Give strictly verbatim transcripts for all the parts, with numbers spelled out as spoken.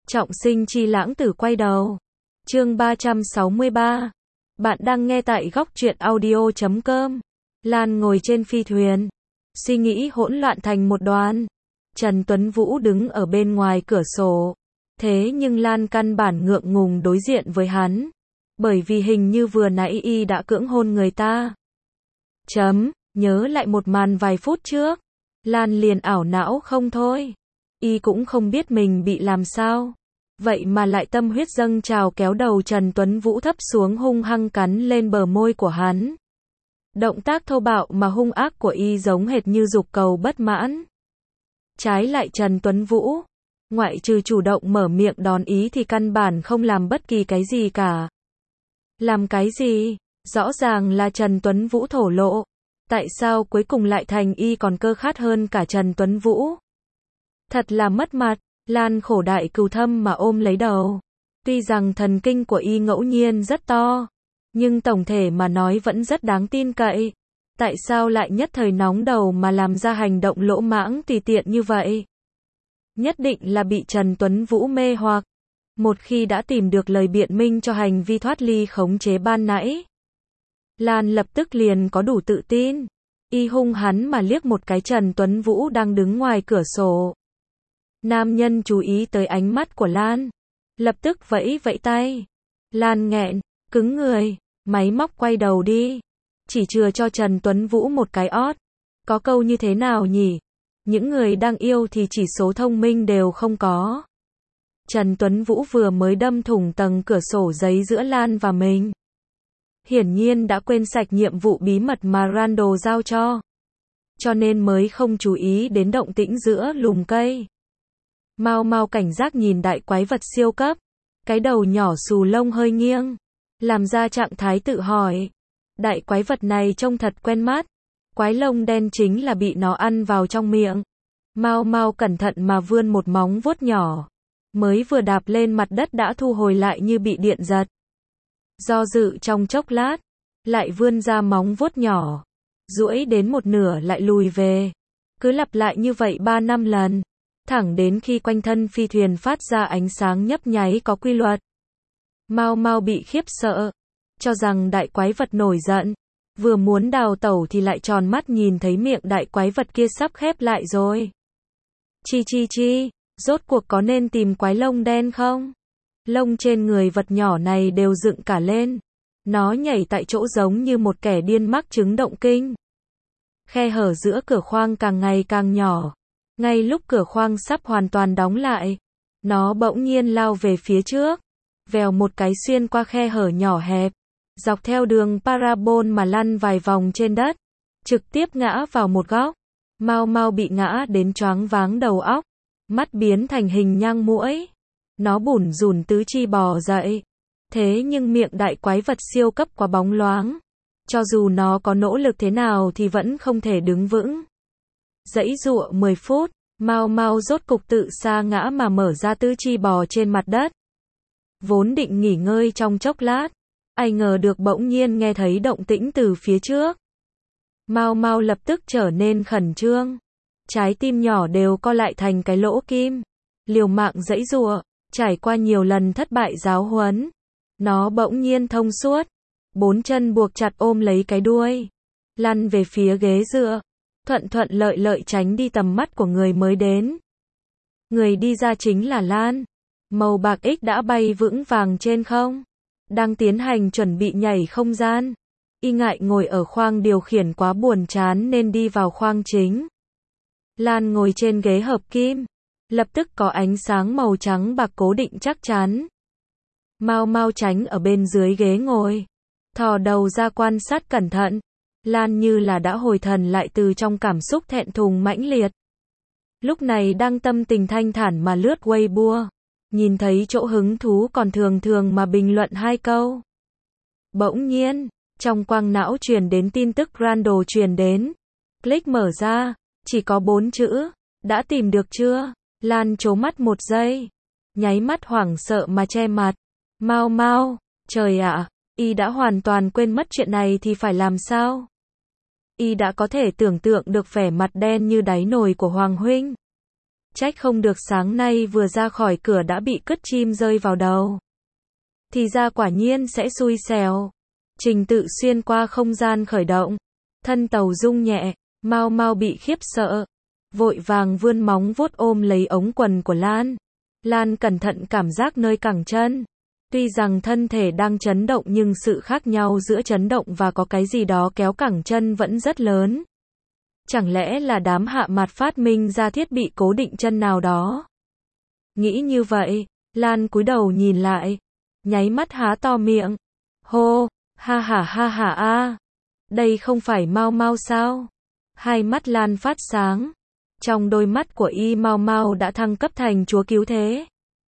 Trọng sinh chi lãng tử quay đầu. Chương ba trăm sáu mươi ba. Bạn đang nghe tại góc truyện audio chấm com. Lan ngồi trên phi thuyền, suy nghĩ hỗn loạn thành một đoàn. Trần Tuấn Vũ đứng ở bên ngoài cửa sổ. Thế nhưng Lan căn bản ngượng ngùng đối diện với hắn. Bởi vì hình như vừa nãy y đã cưỡng hôn người ta. Chấm, nhớ lại một màn vài phút trước. Lan liền ảo não không thôi. Y cũng không biết mình bị làm sao. Vậy mà lại tâm huyết dâng trào kéo đầu Trần Tuấn Vũ thấp xuống hung hăng cắn lên bờ môi của hắn. Động tác thô bạo mà hung ác của y giống hệt như dục cầu bất mãn. Trái lại Trần Tuấn Vũ, ngoại trừ chủ động mở miệng đón ý thì căn bản không làm bất kỳ cái gì cả. Làm cái gì? Rõ ràng là Trần Tuấn Vũ thổ lộ. Tại sao cuối cùng lại thành y còn cơ khát hơn cả Trần Tuấn Vũ? Thật là mất mặt. Lan khổ đại cừu thâm mà ôm lấy đầu. Tuy rằng thần kinh của y ngẫu nhiên rất to, nhưng tổng thể mà nói vẫn rất đáng tin cậy. Tại sao lại nhất thời nóng đầu mà làm ra hành động lỗ mãng tùy tiện như vậy? Nhất định là bị Trần Tuấn Vũ mê hoặc. Một khi đã tìm được lời biện minh cho hành vi thoát ly khống chế ban nãy, Lan lập tức liền có đủ tự tin. Y hung hắn mà liếc một cái Trần Tuấn Vũ đang đứng ngoài cửa sổ. Nam nhân chú ý tới ánh mắt của Lan, lập tức vẫy vẫy tay. Lan nghẹn, cứng người, máy móc quay đầu đi. Chỉ chừa cho Trần Tuấn Vũ một cái ót. Có câu như thế nào nhỉ? Những người đang yêu thì chỉ số thông minh đều không có. Trần Tuấn Vũ vừa mới đâm thủng tầng cửa sổ giấy giữa Lan và mình. Hiển nhiên đã quên sạch nhiệm vụ bí mật mà Randall giao cho. Cho nên mới không chú ý đến động tĩnh giữa lùm cây. Mau mau cảnh giác nhìn đại quái vật siêu cấp. Cái đầu nhỏ xù lông hơi nghiêng. Làm ra trạng thái tự hỏi. Đại quái vật này trông thật quen mắt. Quái lông đen chính là bị nó ăn vào trong miệng. Mau mau cẩn thận mà vươn một móng vuốt nhỏ. Mới vừa đạp lên mặt đất đã thu hồi lại như bị điện giật. Do dự trong chốc lát. Lại vươn ra móng vuốt nhỏ. Duỗi đến một nửa lại lùi về. Cứ lặp lại như vậy ba năm lần. Thẳng đến khi quanh thân phi thuyền phát ra ánh sáng nhấp nháy có quy luật. Mau mau bị khiếp sợ. Cho rằng đại quái vật nổi giận. Vừa muốn đào tẩu thì lại tròn mắt nhìn thấy miệng đại quái vật kia sắp khép lại rồi. Chi chi chi, rốt cuộc có nên tìm quái lông đen không? Lông trên người vật nhỏ này đều dựng cả lên. Nó nhảy tại chỗ giống như một kẻ điên mắc chứng động kinh. Khe hở giữa cửa khoang càng ngày càng nhỏ. Ngay lúc cửa khoang sắp hoàn toàn đóng lại, nó bỗng nhiên lao về phía trước, vèo một cái xuyên qua khe hở nhỏ hẹp, dọc theo đường parabol mà lăn vài vòng trên đất, trực tiếp ngã vào một góc. Mau mau bị ngã đến choáng váng đầu óc, mắt biến thành hình nhang muỗi. Nó bủn rủn tứ chi bò dậy. Thế nhưng miệng đại quái vật siêu cấp quá bóng loáng. Cho dù nó có nỗ lực thế nào thì vẫn không thể đứng vững. Giãy giụa mười phút, mau mau rốt cục tự sa ngã mà mở ra tứ chi bò trên mặt đất. Vốn định nghỉ ngơi trong chốc lát, ai ngờ được bỗng nhiên nghe thấy động tĩnh từ phía trước. Mau mau lập tức trở nên khẩn trương. Trái tim nhỏ đều co lại thành cái lỗ kim. Liều mạng giãy giụa, trải qua nhiều lần thất bại giáo huấn. Nó bỗng nhiên thông suốt. Bốn chân buộc chặt ôm lấy cái đuôi. Lăn về phía ghế dựa. Thuận thuận lợi lợi tránh đi tầm mắt của người mới đến. Người đi ra chính là Lan. Màu bạc X đã bay vững vàng trên không. Đang tiến hành chuẩn bị nhảy không gian. Y ngại ngồi ở khoang điều khiển quá buồn chán nên đi vào khoang chính. Lan ngồi trên ghế hợp kim. Lập tức có ánh sáng màu trắng bạc cố định chắc chắn. Mau mau tránh ở bên dưới ghế ngồi. Thò đầu ra quan sát cẩn thận. Lan như là đã hồi thần lại từ trong cảm xúc thẹn thùng mãnh liệt. Lúc này đang tâm tình thanh thản mà lướt Weibo. Nhìn thấy chỗ hứng thú còn thường thường mà bình luận hai câu. Bỗng nhiên, trong quang não truyền đến tin tức Randall truyền đến. Click mở ra, chỉ có bốn chữ. Đã tìm được chưa? Lan trố mắt một giây. Nháy mắt hoảng sợ mà che mặt. Mau mau, trời ạ, y đã hoàn toàn quên mất chuyện này thì phải làm sao? Y đã có thể tưởng tượng được vẻ mặt đen như đáy nồi của Hoàng huynh. Trách không được sáng nay vừa ra khỏi cửa đã bị cứt chim rơi vào đầu. Thì ra quả nhiên sẽ xui xẻo. Trình tự xuyên qua không gian khởi động. Thân tàu rung nhẹ, Mao Mao bị khiếp sợ. Vội vàng vươn móng vuốt ôm lấy ống quần của Lan. Lan cẩn thận cảm giác nơi cẳng chân. Tuy rằng thân thể đang chấn động nhưng sự khác nhau giữa chấn động và có cái gì đó kéo cẳng chân vẫn rất lớn. Chẳng lẽ là đám Hạ Mạt phát minh ra thiết bị cố định chân nào đó? Nghĩ như vậy, Lan cúi đầu nhìn lại, nháy mắt há to miệng. Hô, ha ha ha ha a. Đây không phải Mao Mao sao? Hai mắt Lan phát sáng. Trong đôi mắt của y Mao Mao đã thăng cấp thành chúa cứu thế.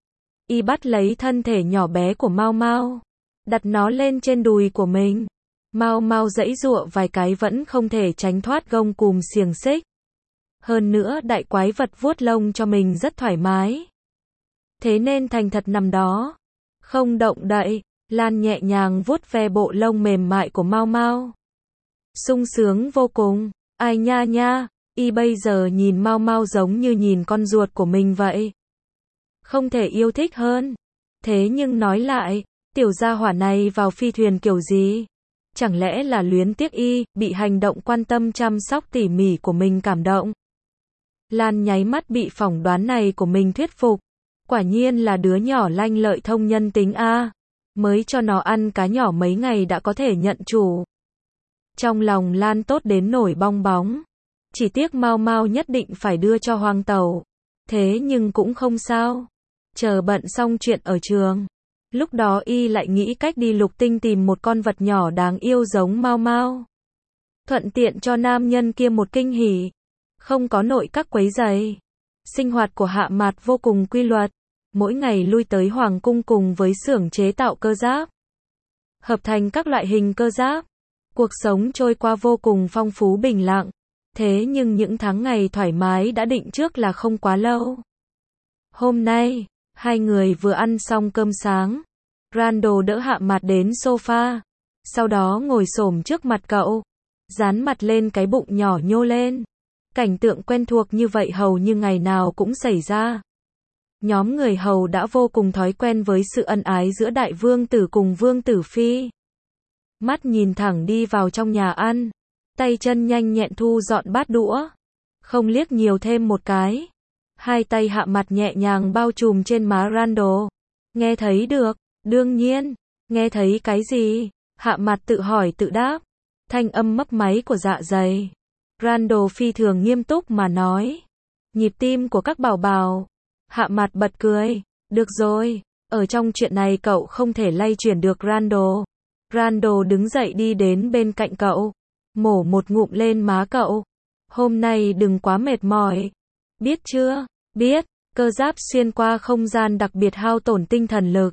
Y bắt lấy thân thể nhỏ bé của Mao Mao, đặt nó lên trên đùi của mình. Mao Mao giãy giụa vài cái vẫn không thể tránh thoát gông cùm xiềng xích. Hơn nữa đại quái vật vuốt lông cho mình rất thoải mái. Thế nên thành thật nằm đó, không động đậy. Lan nhẹ nhàng vuốt ve bộ lông mềm mại của Mao Mao. Sung sướng vô cùng. Ai nha nha, y bây giờ nhìn Mao Mao giống như nhìn con ruột của mình vậy. Không thể yêu thích hơn. Thế nhưng nói lại, tiểu gia hỏa này vào phi thuyền kiểu gì? Chẳng lẽ là luyến tiếc y, bị hành động quan tâm chăm sóc tỉ mỉ của mình cảm động? Lan nháy mắt bị phỏng đoán này của mình thuyết phục. Quả nhiên là đứa nhỏ lanh lợi thông nhân tính a. Mới cho nó ăn cá nhỏ mấy ngày đã có thể nhận chủ. Trong lòng Lan tốt đến nổi bong bóng. Chỉ tiếc Mao Mao nhất định phải đưa cho Hoàng Tẩu. Thế nhưng cũng không sao. Chờ bận xong chuyện ở trường. Lúc đó y lại nghĩ cách đi lục tinh tìm một con vật nhỏ đáng yêu giống Mao Mao. Thuận tiện cho nam nhân kia một kinh hỉ. Không có nội các quấy rầy. Sinh hoạt của Hạ Mạt vô cùng quy luật. Mỗi ngày lui tới Hoàng cung cùng với xưởng chế tạo cơ giáp. Hợp thành các loại hình cơ giáp. Cuộc sống trôi qua vô cùng phong phú bình lặng. Thế nhưng những tháng ngày thoải mái đã định trước là không quá lâu. Hôm nay, hai người vừa ăn xong cơm sáng. Randall đỡ Hạ Mạt đến sofa. Sau đó ngồi xổm trước mặt cậu. Dán mặt lên cái bụng nhỏ nhô lên. Cảnh tượng quen thuộc như vậy hầu như ngày nào cũng xảy ra. Nhóm người hầu đã vô cùng thói quen với sự ân ái giữa đại vương tử cùng vương tử phi. Mắt nhìn thẳng đi vào trong nhà ăn. Tay chân nhanh nhẹn thu dọn bát đũa. Không liếc nhiều thêm một cái. Hai tay Hạ Mạt nhẹ nhàng bao trùm trên má Randall. Nghe thấy được, đương nhiên. Nghe thấy cái gì? Hạ Mạt tự hỏi tự đáp. Thanh âm mấp máy của dạ dày. Randall phi thường nghiêm túc mà nói. Nhịp tim của các bảo bảo. Hạ Mạt bật cười. Được rồi, ở trong chuyện này cậu không thể lay chuyển được Randall. Randall đứng dậy đi đến bên cạnh cậu. Mổ một ngụm lên má cậu. Hôm nay đừng quá mệt mỏi. Biết chưa? Biết. Cơ giáp xuyên qua không gian đặc biệt hao tổn tinh thần lực.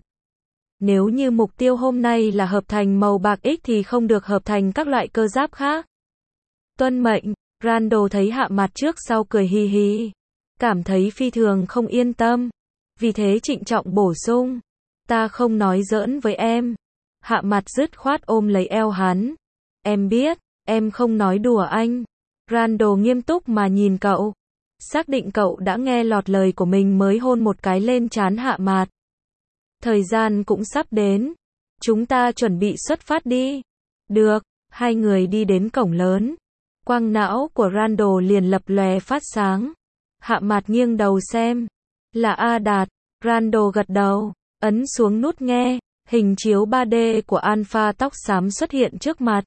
Nếu như mục tiêu hôm nay là hợp thành màu bạc X thì không được hợp thành các loại cơ giáp khác. Tuân mệnh. Randall thấy Hạ Mạt trước sau cười hì hì. Cảm thấy phi thường không yên tâm. Vì thế trịnh trọng bổ sung. Ta không nói giỡn với em. Hạ Mạt dứt khoát ôm lấy eo hắn. Em biết, em không nói đùa anh. Randall nghiêm túc mà nhìn cậu. Xác định cậu đã nghe lọt lời của mình mới hôn một cái lên trán Hạ Mạt. Thời gian cũng sắp đến. Chúng ta chuẩn bị xuất phát đi. Được, hai người đi đến cổng lớn. Quang não của Randall liền lập lòe phát sáng. Hạ Mạt nghiêng đầu xem. Là A Đạt. Randall gật đầu. Ấn xuống nút nghe. Hình chiếu ba D của Alpha tóc xám xuất hiện trước mặt.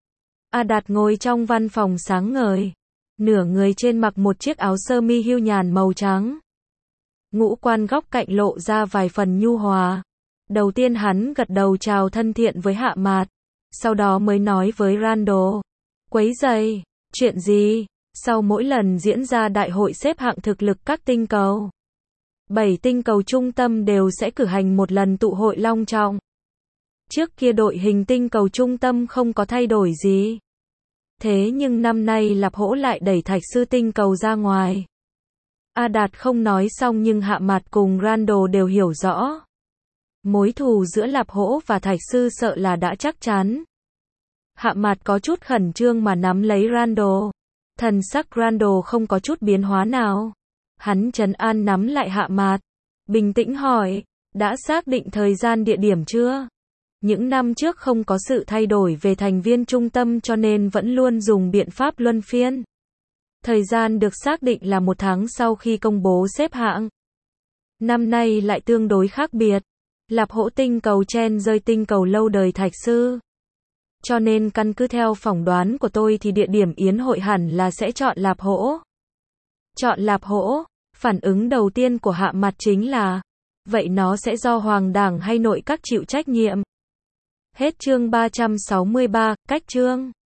A Đạt ngồi trong văn phòng sáng ngời. Nửa người trên mặc một chiếc áo sơ mi hưu nhàn màu trắng. Ngũ quan góc cạnh lộ ra vài phần nhu hòa. Đầu tiên hắn gật đầu chào thân thiện với Hạ Mạt. Sau đó mới nói với Randall. Quấy rầy, chuyện gì? Sau mỗi lần diễn ra đại hội xếp hạng thực lực các tinh cầu. Bảy tinh cầu trung tâm đều sẽ cử hành một lần tụ hội long trọng. Trước kia đội hình tinh cầu trung tâm không có thay đổi gì. Thế nhưng năm nay Lạp Hỗ lại đẩy Thạch Sư tinh cầu ra ngoài. A Đạt không nói xong nhưng Hạ Mạt cùng Randall đều hiểu rõ. Mối thù giữa Lạp Hỗ và Thạch Sư sợ là đã chắc chắn. Hạ Mạt có chút khẩn trương mà nắm lấy Randall. Thần sắc Randall không có chút biến hóa nào. Hắn trấn an nắm lại Hạ Mạt, bình tĩnh hỏi, đã xác định thời gian địa điểm chưa? Những năm trước không có sự thay đổi về thành viên trung tâm cho nên vẫn luôn dùng biện pháp luân phiên. Thời gian được xác định là một tháng sau khi công bố xếp hạng. Năm nay lại tương đối khác biệt. Lạp Hỗ tinh cầu chen rơi tinh cầu lâu đời Thạch Sư. Cho nên căn cứ theo phỏng đoán của tôi thì địa điểm yến hội hẳn là sẽ chọn Lạp Hỗ. Chọn Lạp Hỗ, phản ứng đầu tiên của Hạ Mặt chính là, vậy nó sẽ do Hoàng đảng hay nội các chịu trách nhiệm. Hết chương ba trăm sáu mươi ba, cách chương.